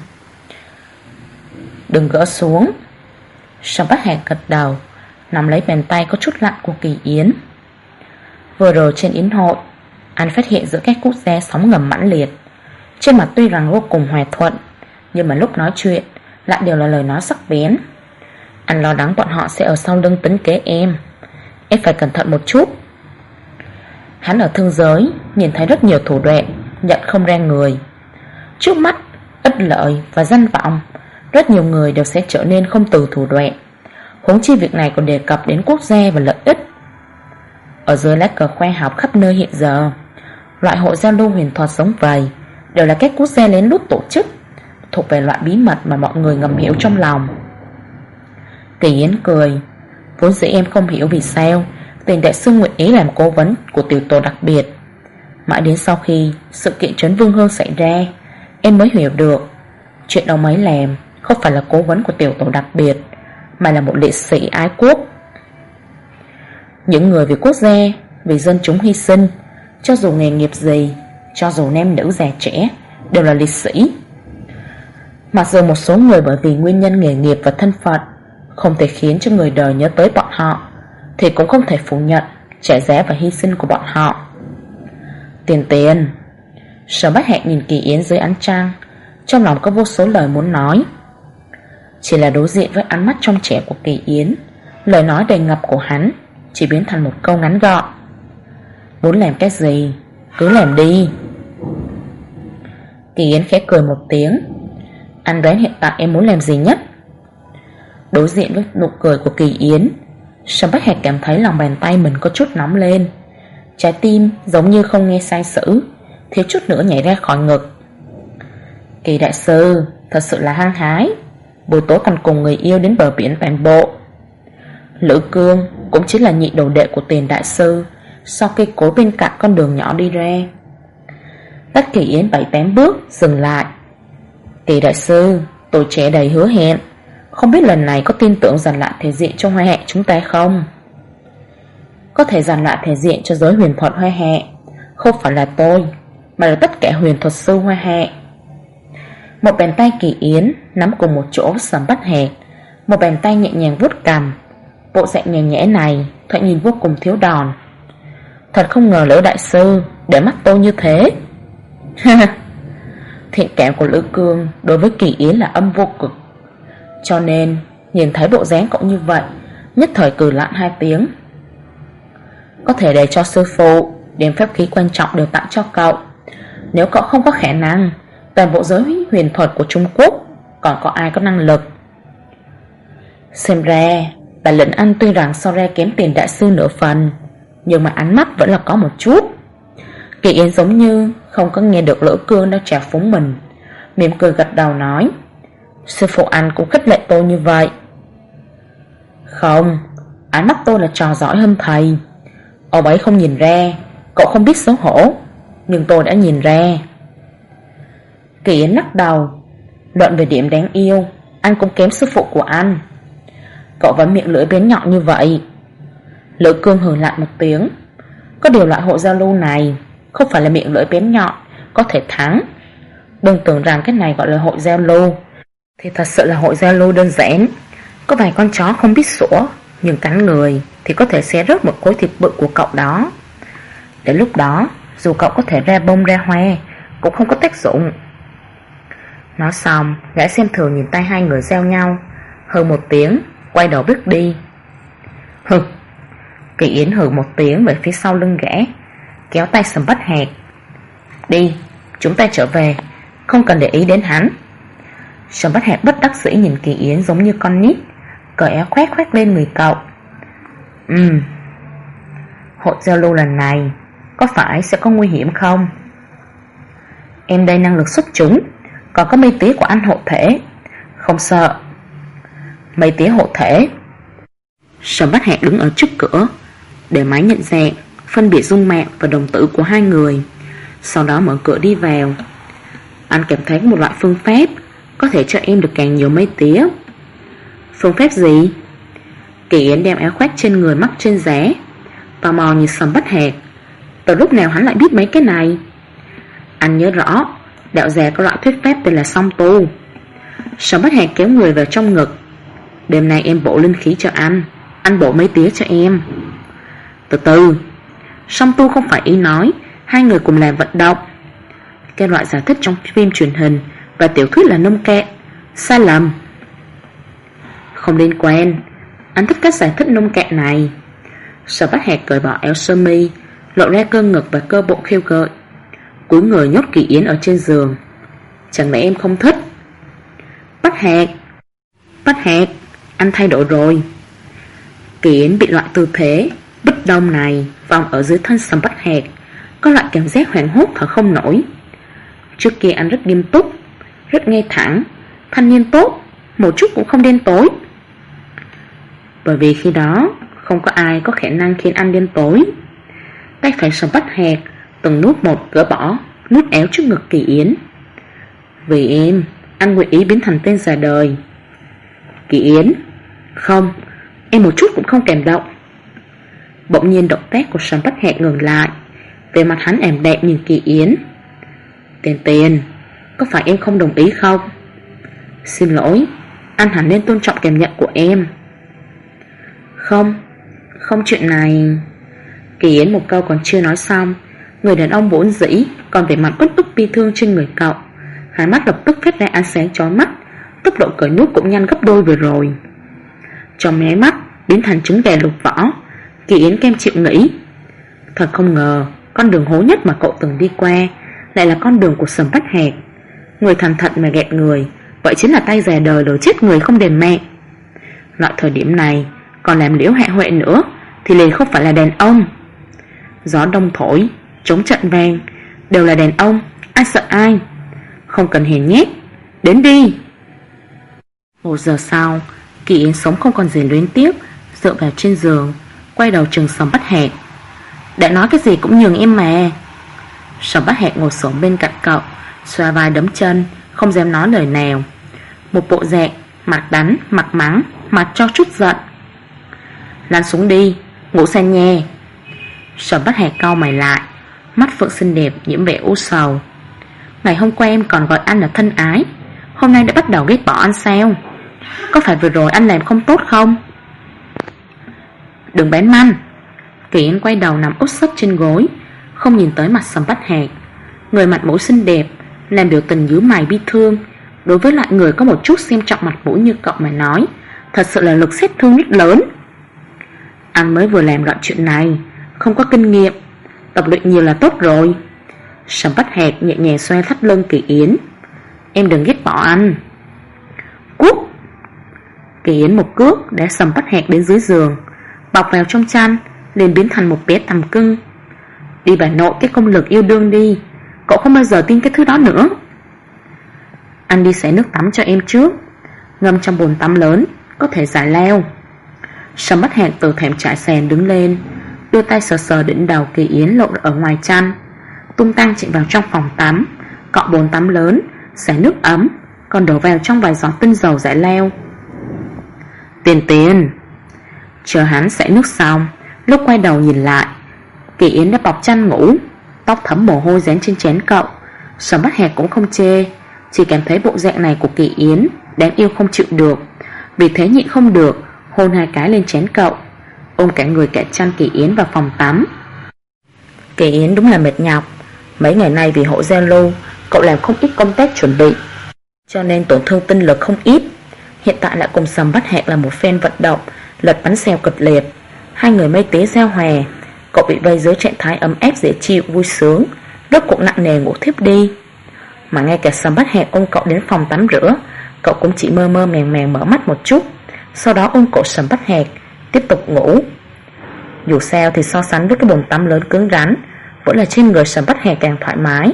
Đừng gỡ xuống. Song Bách Hạc gật đầu, nắm lấy bàn tay có chút lạnh của Kỳ Yến. Vừa rồi trên yến hội, anh phát hiện giữa các quốc gia sóng ngầm mãnh liệt. Trên mặt tuy rằng vô cùng hòa thuận, nhưng mà lúc nói chuyện lại đều là lời nói sắc bén. Anh lo lắng bọn họ sẽ ở sau lưng tính kế em. Em phải cẩn thận một chút. Hắn ở thương giới nhìn thấy rất nhiều thủ đoạn nhận không ra người. Trước mắt, ích lợi và danh vọng, rất nhiều người đều sẽ trở nên không từ thủ đoạn. Huống chi việc này còn đề cập đến quốc gia và lợi ích. Ở dưới lá cờ khoa học khắp nơi hiện giờ, loại hội giao lưu huyền thuật giống vậy đều là các quốc gia lén lút tổ chức, thuộc về loại bí mật mà mọi người ngầm hiểu trong lòng. Kỳ Yến cười. Vốn dĩ em không hiểu vì sao Tiền đại sư nguyện ý làm cố vấn của tiểu tổ đặc biệt. Mãi đến sau khi sự kiện Trấn Vương Hương xảy ra, em mới hiểu được chuyện ông ấy làm không phải là cố vấn của tiểu tổ đặc biệt, mà là một liệt sĩ ái quốc. Những người vì quốc gia, vì dân chúng hy sinh, cho dù nghề nghiệp gì, cho dù nam nữ già trẻ, đều là liệt sĩ. Mặc dù một số người bởi vì nguyên nhân nghề nghiệp và thân phận không thể khiến cho người đời nhớ tới bọn họ, thì cũng không thể phủ nhận trả giá và hy sinh của bọn họ. Tiền Sở Bách Hạnh nhìn Kỳ Yến dưới ánh trăng, trong lòng có vô số lời muốn nói. Chỉ là đối diện với ánh mắt trong trẻ của Kỳ Yến, lời nói đầy ngập của hắn chỉ biến thành một câu ngắn gọn: muốn làm cái gì cứ làm đi. Kỳ Yến khẽ cười một tiếng. Anh đoán hiện tại em muốn làm gì nhất? Đối diện với nụ cười của Kỳ Yến, Sở Bách Hạc cảm thấy lòng bàn tay mình có chút nóng lên. Trái tim giống như không nghe sai sử, thiếu chút nữa nhảy ra khỏi ngực. Kỳ đại sư thật sự là hăng hái, buổi tối còn cùng người yêu đến bờ biển toàn bộ. Lữ Cương cũng chính là nhị đồ đệ của Tiền đại sư, sau cây cối bên cạnh con đường nhỏ đi ra. Tất Kỳ Yến 7-8 bước dừng lại. Kỳ đại sư, tôi trẻ đầy hứa hẹn, không biết lần này có tin tưởng giành lại thể diện cho Hoa Hạ chúng ta không? Có thể giành lại thể diện cho giới huyền thuật Hoa Hạ không phải là tôi, mà là tất cả huyền thuật sư Hoa Hạ. Một bàn tay Kỳ Yến nắm cùng một chỗ Sầm Bách Hạc, một bàn tay nhẹ nhàng vuốt cằm. Bộ dạng nhẹ nhẽ này thoạt nhìn vô cùng thiếu đòn. Thật không ngờ Lữ đại sư để mắt tôi như thế. Thiện cảm của Lữ Cương đối với Kỳ Yến là âm vô cực, cho nên nhìn thấy bộ dáng cậu như vậy, nhất thời cười lạnh 2 tiếng. Có thể để cho sư phụ đem phép khí quan trọng đều tặng cho cậu. Nếu cậu không có khả năng, toàn bộ giới huyền thuật của Trung Quốc còn có ai có năng lực? Xem ra bản lĩnh anh tuy rằng so ra kém Tiền đại sư nửa phần, nhưng mà ánh mắt vẫn là có một chút. Kỳ Yến giống như không có nghe được Lữ Cương đang trào phúng mình, mỉm cười gật đầu nói: sư phụ anh cũng khích lệ tôi như vậy. Không, ánh mắt tôi là trò giỏi hơn thầy. Ông ấy không nhìn ra, cậu không biết xấu hổ, nhưng tôi đã nhìn ra. Kỳ Yến lắc đầu. Luận về điểm đáng yêu, anh cũng kém sư phụ của anh. Cậu vẫn miệng lưỡi bén nhọn như vậy. Lữ Cương hừ lại một tiếng. Có điều loại hội giao lưu này không phải là miệng lưỡi bén nhọn có thể thắng. Đừng tưởng rằng cái này gọi là hội giao lưu, thì thật sự là hội giao lưu đơn giản. Có vài con chó không biết sủa, nhưng cắn người thì có thể xé rớt một khối thịt bự của cậu đó. Đến lúc đó, dù cậu có thể ra bông ra hoa, cũng không có tác dụng. Nói xong, gã xem thường nhìn tay hai người gieo nhau, hừ một tiếng, quay đầu bước đi. Hừ. Kỳ Yến hừ một tiếng về phía sau lưng gã, kéo tay Sầm Bách Hạc. Đi, chúng ta trở về, không cần để ý đến hắn. Sầm Bách Hạc bất đắc dĩ nhìn Kỳ Yến giống như con nít, cởi áo khoét khoét lên người cậu. Hội giao lưu lần này có phải sẽ có nguy hiểm không? Em đây năng lực xuất chúng, còn có mây tía của anh hộ thể, không sợ. Mây tía hộ thể? Sầm Bách Hạc đứng ở trước cửa, để máy nhận dạng, phân biệt dung mạo và đồng tử của hai người, sau đó mở cửa đi vào. Anh cảm thấy một loại phương pháp có thể cho em được càng nhiều mây tía. Phương pháp gì? Kỳ Yến đem áo khoác trên người mắc trên giá, tò mò nhìn Sầm Bách Hạc. Từ lúc nào hắn lại biết mấy cái này? Anh nhớ rõ, đạo gia có loại thuyết pháp tên là song tu. Sầm Bách Hạc kéo người vào trong ngực. Đêm nay em bổ linh khí cho anh bổ mấy tía cho em. Từ từ, song tu không phải ý nói hai người cùng làm vận động. Cái loại giải thích trong phim truyền hình và tiểu thuyết là nông cạn, sai lầm. Không liên quan, anh thích cách giải thích nông cạn này. Sầm Bách Hạc cởi bỏ áo sơ mi, lộ ra cơ ngực và cơ bụng khiêu gợi, cúi người nhốt Kỳ Yến ở trên giường. Chẳng lẽ em không thích? Bách Hạc, anh thay đổi rồi. Kỳ Yến bị loại tư thế bích đông này vòng ở dưới thân Sầm Bách Hạc, có loại cảm giác hoảng hốt thở không nổi. Trước kia anh rất nghiêm túc, rất ngay thẳng, thanh niên tốt, một chút cũng không đen tối. Bởi vì khi đó không có ai có khả năng khiến anh đen tối. Tay phải Sầm Bách Hạc từng nút một gỡ bỏ nút áo trước ngực Kỳ Yến. Vì em, anh nguyện ý biến thành tên già đời. Kỳ Yến, không, em một chút cũng không cảm động. Bỗng nhiên động tác của Sầm Bách Hạc ngừng lại, về mặt hắn ảm đạm nhìn Kỳ Yến. Tiền, có phải em không đồng ý không? Xin lỗi, anh hẳn nên tôn trọng cảm nhận của em. Không chuyện này. Kỳ Yến một câu còn chưa nói xong, người đàn ông vốn dĩ còn vẻ mặt uất ức bi thương trên người cậu, hai mắt lập tức phát ra ánh sáng chói mắt, tốc độ cởi nút cũng nhanh gấp đôi vừa rồi. Trong nháy mắt biến thành trứng gà lục vỏ. Kỳ Yến kem chịu nghĩ, thật không ngờ con đường hố nhất mà cậu từng đi qua lại là con đường của Sầm Bách Hạc. Người thành thật mà ghẹt người, vậy chính là tay già đời đổ chết người không đền mạng. Loại thời điểm này còn làm liễu hạ huệ nữa thì liền không phải là đàn ông. Gió đông thổi, trống trận vang, đều là đàn ông, ai sợ ai. Không cần hèn nhét, đến đi. 1 giờ sau, Kỳ Yến sống không còn gì luyến tiếc, dựa vào trên giường, quay đầu trừng Sầm Bách Hạc. Đã nói cái gì cũng nhường em mà. Sầm Bách Hạc ngồi xổm bên cạnh cậu, xoa vai đấm chân, không dám nói lời nào. Một bộ dạng mặt đắng, mặt mắng, mặt cho chút giận. Lăn xuống đi, ngủ say nha. Sầm Bách Hạc cau mày lại, mắt phượng xinh đẹp nhiễm vẻ u sầu. Ngày hôm qua em còn gọi anh là thân ái, hôm nay đã bắt đầu ghét bỏ anh sao? Có phải vừa rồi anh làm không tốt không? Đừng bán manh. Kỳ Yến quay đầu nằm úp sấp trên gối, không nhìn tới mặt Sầm Bách Hạc. Người mặt mũi xinh đẹp, làm biểu tình nhíu mày bi thương. Đối với loại người có một chút xem trọng mặt mũi như cậu mà nói, thật sự là lực sát thương rất lớn. Anh mới vừa làm loại chuyện này, không có kinh nghiệm, tập luyện nhiều là tốt rồi. Sầm Bách Hạc nhẹ nhàng xoa thắt lưng Kỳ Yến. Em đừng ghét bỏ anh. Cút. Kỳ Yến một cước đá Sầm Bách Hạc đến dưới giường, bọc vào trong chăn, liền biến thành một bé tằm cưng. Đi bà nội cái công lực yêu đương đi, cậu không bao giờ tin cái thứ đó nữa. Anh đi xả nước tắm cho em trước, ngâm trong bồn tắm lớn, có thể giải lao. Sầm Bách Hạc từ thềm trải sàn đứng lên, đưa tay sờ sờ đỉnh đầu Kỳ Yến lộ ở ngoài chăn, tung tăng chạy vào trong phòng tắm, cọ bồn tắm lớn, xả nước ấm, còn đổ vào trong vài giọt tinh dầu giải lao. Tiền. Chờ hắn xả nước xong, lúc quay đầu nhìn lại, Kỳ Yến đã bọc chăn ngủ, tóc thấm mồ hôi dán trên trán cậu. Sầm Bách Hạc cũng không chê, chỉ cảm thấy bộ dạng này của Kỳ Yến đáng yêu không chịu được, vì thế nhịn không được hôn 2 cái lên trán cậu, ôm cả người cả chăn Kỳ Yến vào phòng tắm. Kỳ Yến đúng là mệt nhọc. Mấy ngày nay vì hội giao lưu, cậu làm không ít công tác chuẩn bị. cho nên tổn thương tinh lực không ít. Hiện tại lại cùng Sầm Bát Hạc là một phen vận động, lật bắn xèo kịch liệt. Hai người mây tía giao hòa. Cậu bị vây dưới trạng thái ấm áp dễ chịu vui sướng, rốt cuộc nặng nề ngủ thiếp đi. Mà ngay cả Sầm Bát Hạc ôm cậu đến phòng tắm rửa, cậu cũng chỉ mơ mơ màng màng mở mắt một chút, sau đó ôm cổ Sầm Bát Hạc tiếp tục ngủ. Dù sao thì so sánh với cái bồn tắm lớn cứng rắn, vẫn là trên người Sầm Bát Hạc càng thoải mái.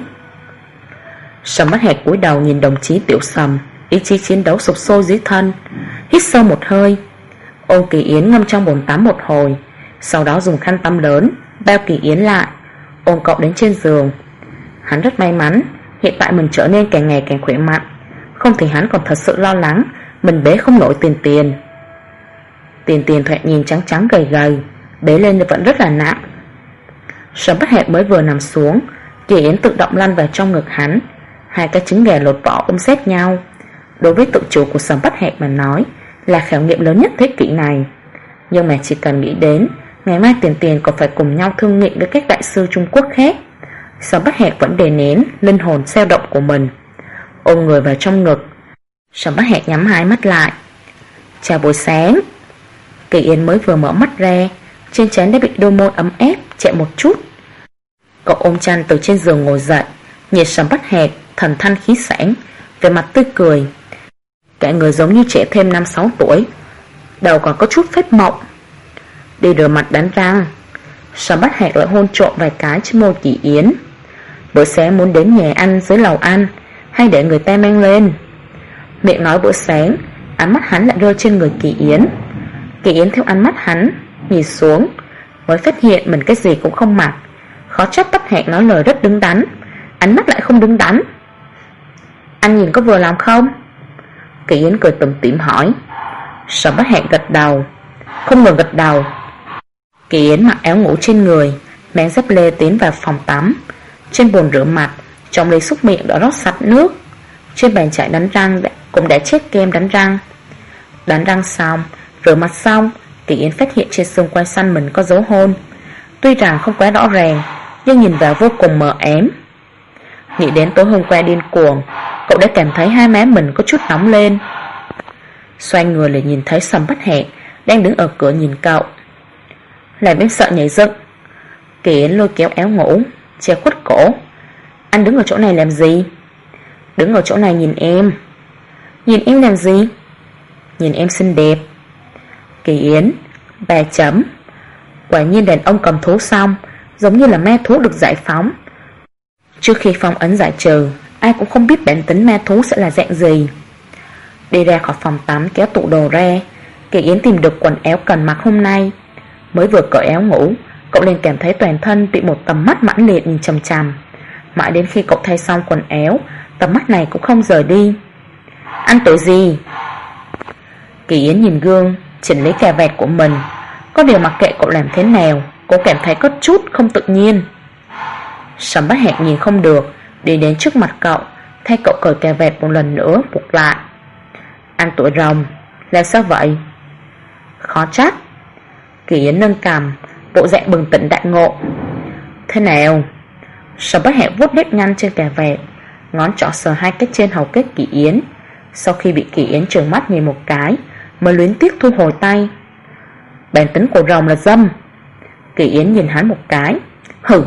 Sầm Bát Hạc cúi đầu nhìn đồng chí Tiểu Sầm, ý chí chiến đấu sục sôi dưới thân, hít sâu một hơi, ôm Kỳ Yến ngâm trong bồn tắm một hồi, sau đó dùng khăn tắm lớn bao Kỳ Yến lại, ôm cậu đến trên giường. Hắn rất may mắn, hiện tại mình trở nên càng ngày càng khỏe mạnh, không thì hắn còn thật sự lo lắng mình bế không nổi Tiền Tiền. Tiền Tiền thoạt nhìn trắng trắng gầy gầy, bế lên vẫn rất là nặng. Sầm Bát Hạc mới vừa nằm xuống, Kỳ Yến tự động lăn vào trong ngực hắn, hai cái trứng gà lột vỏ ôm sát nhau. Đối với tự chủ của Sầm Bát Hạc mà nói là khảo nghiệm lớn nhất thế kỷ này. Nhưng mà chỉ cần nghĩ đến ngày mai Tiền Tiền còn phải cùng nhau thương nghị với các đại sư Trung Quốc khác, Sầm Bát Hạc vẫn đè nén linh hồn xao động của mình, ôm người vào trong ngực. Sầm Bát Hạc nhắm hai mắt lại. Chào buổi sáng. Kỳ Yến mới vừa mở mắt ra, trên trán đã bị đôi môi ấm áp chạm một chút. Cậu ôm chăn từ trên giường ngồi dậy, nhìn Sầm Bát Hạc thần thanh khí sảng, vẻ mặt tươi cười, cả người giống như trẻ thêm 5-6 tuổi, đầu còn có chút phết mộng. Đi rửa mặt đánh răng. Sầm Bát Hạc lại hôn trộm vài cái trên môi Kỳ Yến. Bữa sáng muốn đến nhà ăn dưới lầu ăn, hay để người ta mang lên? Miệng nói bữa sáng, ánh mắt hắn lại rơi trên người Kỳ Yến. Kỳ Yến theo ánh mắt hắn nhìn xuống, mới phát hiện mình cái gì cũng không mặc. Khó trách Bát Hạc nói lời rất đứng đắn, ánh mắt lại không đứng đắn. Anh nhìn có vừa lòng không? Kỳ Yến cười tủm tỉm hỏi. Sầm Bát Hạc gật đầu, không ngừng gật đầu. Kỳ Yến mặc áo ngủ trên người, mang dép lê tiến vào phòng tắm. Trên bồn rửa mặt, trong ly xúc miệng đã rót sạch nước. Trên bàn chải đánh răng cũng đã chết kem đánh răng. Đánh răng xong, rửa mặt xong, Kỳ Yến phát hiện trên xương quai xanh mình có dấu hôn. Tuy rằng không quá rõ ràng, nhưng nhìn vào vô cùng mờ ám. Nghĩ đến tối hôm qua điên cuồng, cậu đã cảm thấy hai má mình có chút nóng lên. Xoay người lại nhìn thấy Sầm Bát Hạc đang đứng ở cửa nhìn cậu. Làm em sợ nhảy dựng. Kỳ Yến lôi kéo áo ngủ che khuất cổ. Anh đứng ở chỗ này làm gì? Đứng ở chỗ này nhìn em. Nhìn em làm gì? Nhìn em xinh đẹp. Kỳ Yến 3 chấm. Quả nhiên đàn ông cầm thú xong giống như là ma thú được giải phóng. Trước khi phong ấn giải trừ, ai cũng không biết bản tính ma thú sẽ là dạng gì. Đi ra khỏi phòng tắm kéo tủ đồ ra, Kỳ Yến tìm được quần áo cần mặc hôm nay. Mới vừa cởi áo ngủ, cậu liền cảm thấy toàn thân bị một tầm mắt mãnh liệt nhìn chằm chằm. Mãi đến khi cậu thay xong quần áo, tầm mắt này cũng không rời đi. Ăn tối gì? Kỳ Yến nhìn gương, chỉnh lấy cà vạt của mình. Có điều mặc kệ cậu làm thế nào, cô cảm thấy có chút không tự nhiên. Sầm Bát Hạc nhìn không được, đi đến trước mặt cậu, thay cậu cởi cà vạt một lần nữa buộc lại. Ăn tuổi rồng. Là sao vậy? Khó trách. Kỳ Yến nâng cằm, bộ dạng bừng tỉnh đại ngộ. Thế nào? Sầm Bát Hạc vuốt nếp nhăn trên cà vạt, ngón trỏ sờ hai cái trên hầu kết Kỳ Yến. Sau khi bị Kỳ Yến trừng mắt nhìn một cái, mới luyến tiếc thu hồi tay. Bản tính của rồng là dâm. Kỳ Yến nhìn hắn một cái. Hừ.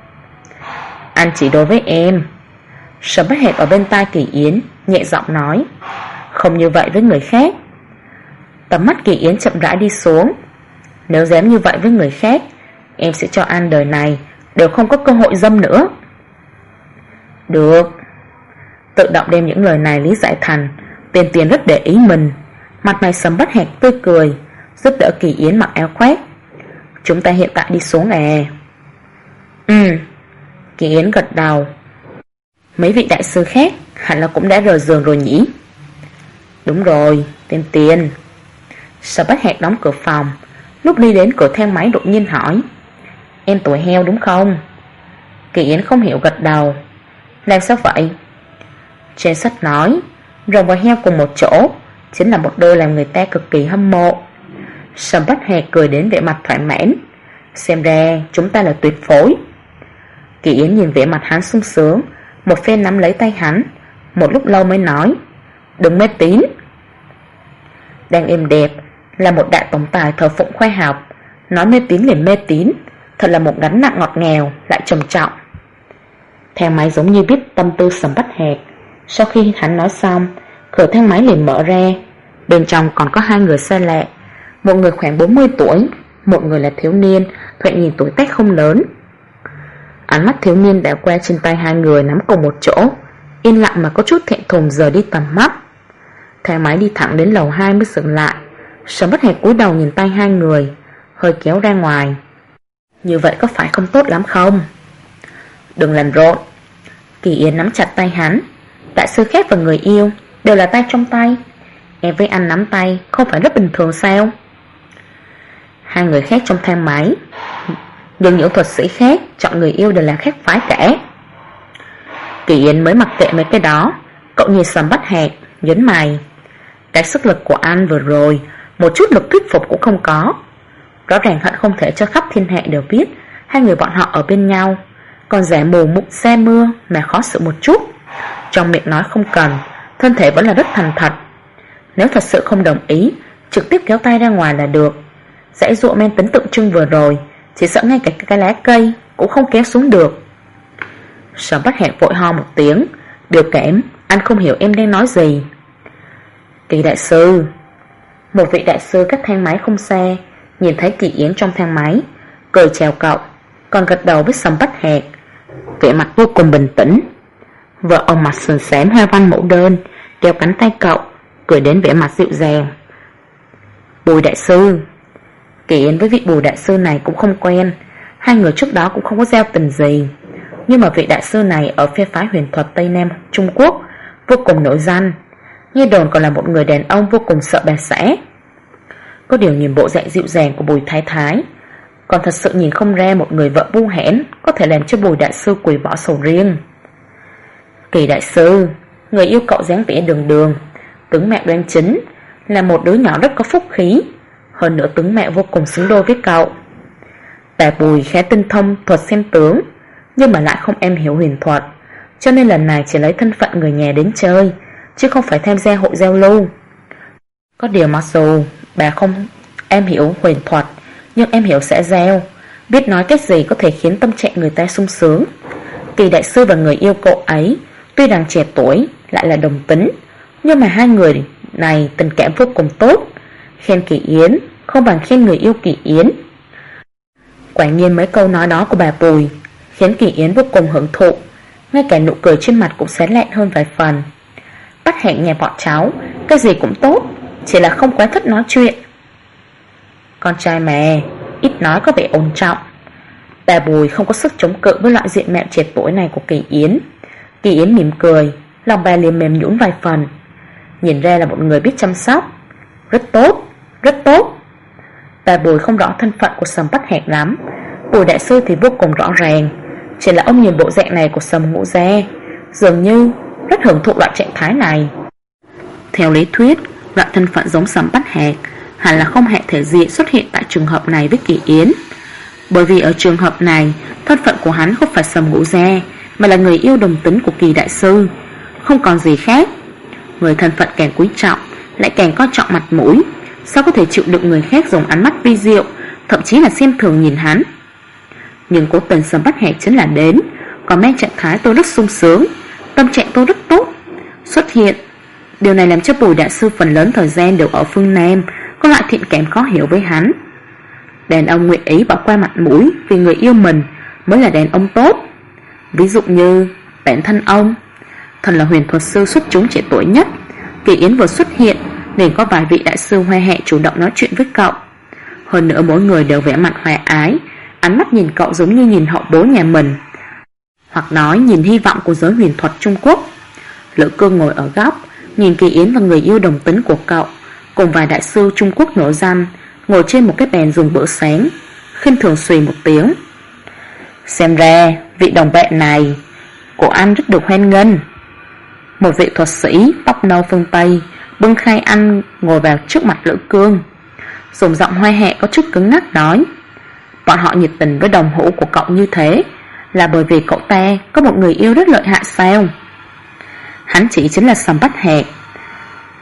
Anh chỉ đối với em. Sầm Bát Hạc ở bên tai Kỳ Yến nhẹ giọng nói. Không như vậy với người khác. Tầm mắt Kỳ Yến chậm rãi đi xuống. Nếu dám như vậy với người khác, em sẽ cho anh đời này đều không có cơ hội dâm nữa. Được. Tự động đem những lời này lý giải thành Tiền Tiền rất để ý mình. Mặt mày Sầm Bát Hạc tươi cười, giúp đỡ Kỳ Yến mặc áo khoác. Chúng ta hiện tại đi xuống à? Kỳ Yến gật đầu. Mấy vị đại sư khác hẳn là cũng đã rời giường rồi nhỉ? Đúng rồi, Tiền Tiền. Sầm Bát Hạc đóng cửa phòng, lúc đi đến cửa thang máy đột nhiên hỏi. Em tuổi heo đúng không? Kỳ Yến không hiểu gật đầu. Làm sao vậy? Trên sách nói rồng và heo cùng một chỗ chính là một đôi làm người ta cực kỳ hâm mộ. Sầm Bát Hạc cười đến vẻ mặt thoải mãn. Xem ra chúng ta là tuyệt phối. Kỳ Yến nhìn vẻ mặt hắn sung sướng, một phen nắm lấy tay hắn, một lúc lâu mới nói. đừng mê tín. Đang êm đẹp là một đại tổng tài thờ phụng khoa học, nói mê tín liền mê tín, thật là một gánh nặng ngọt ngào lại trầm trọng. Thang máy giống như biết tâm tư Sầm Bách Hạc. Sau khi hắn nói xong, cửa thang máy liền mở ra. Bên trong còn có hai người xa lạ, một người khoảng 40 tuổi, một người là thiếu niên, thoạt nhìn tuổi tác không lớn. Ánh mắt thiếu niên đảo qua trên tay hai người nắm cùng một chỗ, yên lặng mà có chút thẹn thùng rời đi tầm mắt. Thang máy đi thẳng đến lầu 2 mới dừng lại. Sầm Bách Hạc cúi đầu nhìn tay hai người, hơi kéo ra ngoài. Như vậy có phải không tốt lắm không? Đừng làm rộn. Kỳ Yến nắm chặt tay hắn. Đại sư khác và người yêu đều là tay trong tay, em với anh nắm tay không phải rất bình thường sao? Hai người khác trong thang máy, nhưng những thuật sĩ khác chọn người yêu đều là khác phái cả. Kỳ Yến mới mặc kệ mấy cái đó. Cậu nhìn Sầm Bách Hạc, nhấn mày. Cái sức lực của anh vừa rồi một chút lực thuyết phục cũng không có. Rõ ràng hận không thể cho khắp thiên hạ đều biết hai người bọn họ ở bên nhau, còn giả mù mụn xe mưa mà khó xử một chút. Trong miệng nói không cần, thân thể vẫn là rất thành thật. Nếu thật sự không đồng ý, trực tiếp kéo tay ra ngoài là được. Dãy dụa men tính tượng trưng vừa rồi, chỉ sợ ngay cả cái lá cây cũng không kéo xuống được. Sầm Bách Hạc vội ho một tiếng. Biểu cảm, anh không hiểu em đang nói gì. Kỳ đại sư. Một vị đại sư cách thang máy không xa, nhìn thấy Kỳ Yến trong thang máy, cười chào cậu, còn gật đầu với Sầm Bách Hạc, vẻ mặt vô cùng bình tĩnh. Vợ ông mặt sườn xám hoa văn mẫu đơn kéo cánh tay cậu, cười đến vẻ mặt dịu dàng. Bùi đại sư. Kỳ Yến với vị Bùi đại sư này cũng không quen, hai người trước đó cũng không có giao tình gì. Nhưng mà vị đại sư này ở phe phái huyền thuật Tây Nam Trung Quốc vô cùng nổi danh, nghe đồn còn là một người đàn ông vô cùng sợ bà xã. Có điều nhìn bộ dạng dịu dàng của Bùi thái thái, còn thật sự nhìn không ra một người vợ bu hẽn có thể làm cho Bùi đại sư quỳ bỏ sầu riêng. Kỳ đại sư, người yêu cậu dáng vẻ đường đường, tướng mạo đoan chính, là một đứa nhỏ rất có phúc khí, hơn nữa tướng mạo vô cùng xứng đôi với cậu. Bà Bùi khá tinh thông thuật xem tướng, nhưng mà lại không em hiểu huyền thuật, cho nên lần này chỉ lấy thân phận người nhà đến chơi, chứ không phải tham gia hội giao lưu. Có điều mặc dù bà không em hiểu huyền thuật, nhưng em hiểu xã giao, biết nói cách gì có thể khiến tâm trạng người ta sung sướng. Kỳ đại sư và người yêu cậu ấy tuy rằng trẻ tuổi lại là đồng tính, nhưng mà hai người này tình cảm vô cùng tốt. Khen Kỳ Yến không bằng khen người yêu Kỳ Yến. Quả nhiên mấy câu nói đó của bà Bùi khiến Kỳ Yến vô cùng hưởng thụ, ngay cả nụ cười trên mặt cũng xén lẹn hơn vài phần. Bắt hẹn nhà bọn cháu cái gì cũng tốt, chỉ là không quá thích nói chuyện. Con trai mà ít nói có vẻ ổn trọng. Bà Bùi không có sức chống cự với loại diện mạo trẻ tuổi này của Kỳ Yến. Kỳ Yến mỉm cười, lòng bà liền mềm nhũn vài phần. Nhìn ra là một người biết chăm sóc. Rất tốt, rất tốt. Bà Bùi không rõ thân phận của Sầm Bách Hạc lắm, Bùi đại sư thì vô cùng rõ ràng. Chỉ là ông nhìn bộ dạng này của Sầm Ngũ Gia, dường như rất hưởng thụ loại trạng thái này. Theo lý thuyết, loại thân phận giống Sầm Bách Hạc hẳn là không hề thể diện xuất hiện tại trường hợp này với Kỳ Yến. Bởi vì ở trường hợp này, thân phận của hắn không phải Sầm Ngũ Gia, mà là người yêu đồng tính của Kỳ đại sư, không còn gì khác. Người thân phận càng quý trọng lại càng coi trọng mặt mũi, sao có thể chịu đựng người khác dùng ánh mắt vi diệu, thậm chí là xem thường nhìn hắn. Nhưng cố tình Sầm Bách Hạc chính là đến, còn mang trạng thái tôi rất sung sướng, tâm trạng tôi rất tốt xuất hiện. Điều này làm cho Bùi đại sư phần lớn thời gian đều ở phương Nam, có loại thiện cảm khó hiểu với hắn. Đàn ông nguyện ý bỏ qua mặt mũi vì người yêu mình mới là đàn ông tốt. Ví dụ như bản thân ông, thần là huyền thuật sư xuất chúng trẻ tuổi nhất. Kỳ Yến vừa xuất hiện liền có vài vị đại sư hoa hạ chủ động nói chuyện với cậu. Hơn nữa mỗi người đều vẻ mặt hòa ái, ánh mắt nhìn cậu giống như nhìn hậu bối nhà mình, hoặc nói nhìn hy vọng của giới huyền thuật Trung Quốc. Lữ Cương ngồi ở góc, nhìn Kỳ Yến và người yêu đồng tính của cậu cùng vài đại sư Trung Quốc nổi danh ngồi trên một cái bàn dùng bữa sáng, khinh thường xùy một tiếng. Xem ra vị đồng bạn này của anh rất được hoan nghênh. Một vị thuật sĩ tóc nâu phương Tây bưng khay ăn ngồi vào trước mặt Lữ Cương, dùng giọng hoa hạ có chút cứng ngắc nói: bọn họ nhiệt tình với đồng hữu của cậu như thế là bởi vì cậu ta có một người yêu rất lợi hại sao? Hắn chỉ chính là Sầm Bách Hạc.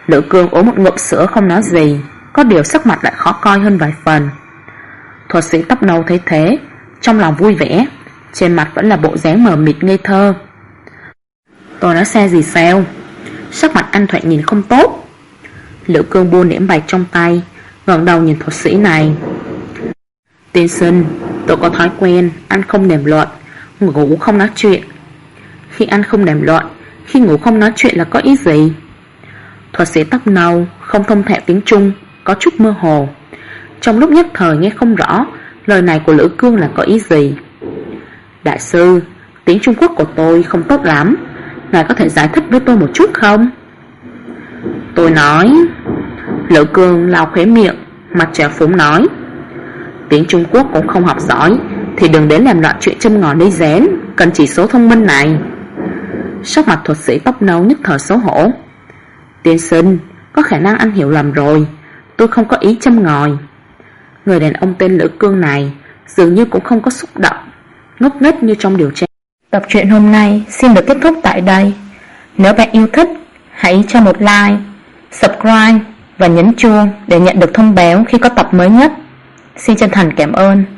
Lữ Cương uống một ngụm sữa không nói gì, có điều sắc mặt lại khó coi hơn vài phần. Thuật sĩ tóc nâu thấy thế, trong lòng vui vẻ, trên mặt vẫn là bộ dáng mờ mịt ngây thơ. Tôi nói xe gì sao? Sắc mặt anh Thuận nhìn không tốt. Lữ Cương buông nĩa bạch trong tay, ngẩng đầu nhìn thuật sĩ này. Tiên sinh, tôi có thói quen ăn không đàm luận, ngủ không nói chuyện. Khi ăn không đàm luận, khi ngủ không nói chuyện là có ý gì? Thuật sĩ tóc nâu không thông thạo tiếng Trung, có chút mơ hồ. Trong lúc nhất thời nghe không rõ lời này của Lữ Cương là có ý gì. Đại sư, tiếng Trung Quốc của tôi không tốt lắm, ngài có thể giải thích với tôi một chút không? Tôi nói. Lữ Cương lau khóe miệng, mặt trào phúng nói. Tiếng Trung Quốc cũng không học giỏi thì đừng đến làm loạn chuyện châm ngòi ly rén, cần chỉ số thông minh này. Sắc mặt thuật sĩ tóc nâu nhất thời xấu hổ. Tiên sinh, có khả năng anh hiểu lầm rồi, tôi không có ý châm ngòi. Người đàn ông tên Lữ Cương này dường như cũng không có xúc động, ngốc nghếch như trong điều tra. Tập truyện hôm nay xin được kết thúc tại đây. Nếu bạn yêu thích, hãy cho một like, subscribe và nhấn chuông để nhận được thông báo khi có tập mới nhất. Xin chân thành cảm ơn.